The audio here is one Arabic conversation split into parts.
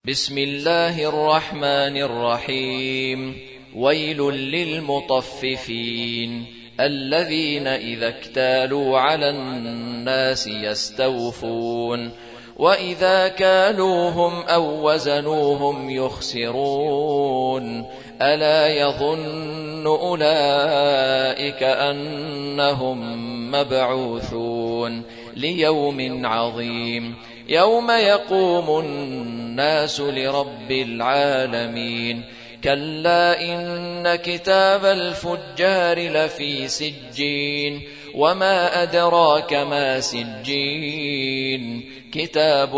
بسم الله الرحمن الرحيم. ويل للمطففين الذين إذا اكتالوا على الناس يستوفون وإذا كالوهم أو وزنوهم يخسرون ألا يظن أولئك أنهم مبعوثون ليوم عظيم يوم يقوم الناس لرب العالمين كلا إن كتاب الفجار لفي سجين وما أدراك ما سجين كتاب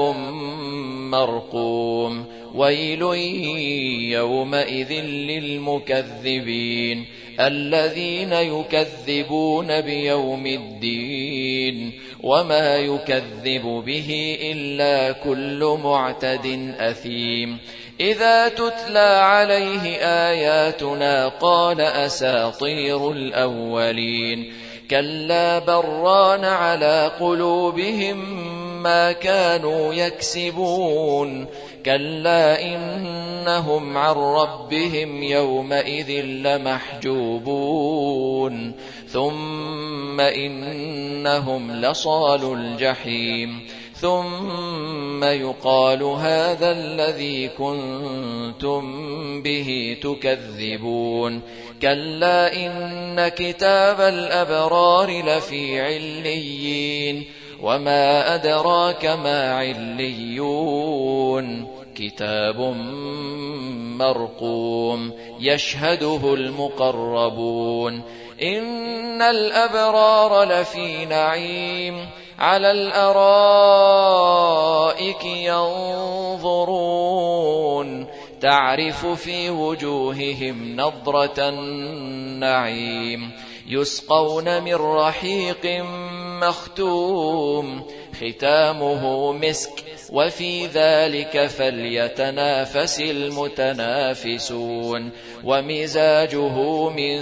مرقوم ويل يومئذ للمكذبين الذين يكذبون بيوم الدين وما يكذب به إلا كل معتد أثيم إذا تتلى عليه آياتنا قال أساطير الأولين كلا بران على قلوبهم ما كانوا يكسبون كلا إنهم عن ربهم يومئذ لمحجوبون ثم إنهم لصالو الجحيم ثم يقال هذا الذي كنتم به تكذبون كلا إن كتاب الأبرار لفي عليين وما أدراك ما عليون كتاب مرقوم يشهده المقربون إن الأبرار لفي نعيم على الأرائك ينظرون تعرف في وجوههم نضرة النعيم يسقون من رحيق مختوم ختامه مسك وفي ذلك فليتنافس المتنافسون ومزاجه من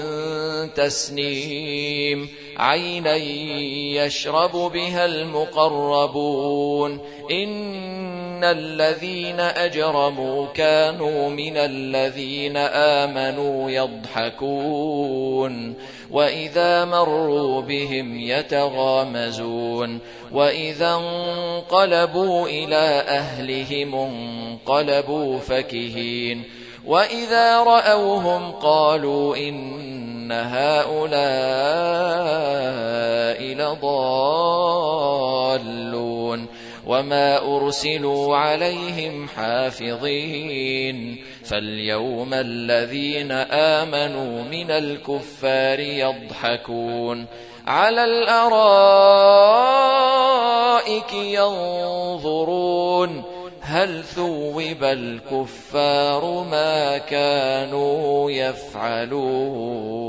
تسنيم عينا يشرب بها المقربون إن الذين أجرموا كانوا من الذين آمنوا يضحكون وإذا مروا بهم يتغامزون وإذا انقلبوا إلى أهلهم انقلبوا فكهين وإذا رأوهم قالوا إن هؤلاء لضالون وما أرسلوا عليهم حافظين فاليوم الذين آمنوا من الكفار يضحكون على الأرائك ينظرون هل ثوب الكفار ما كانوا يفعلون.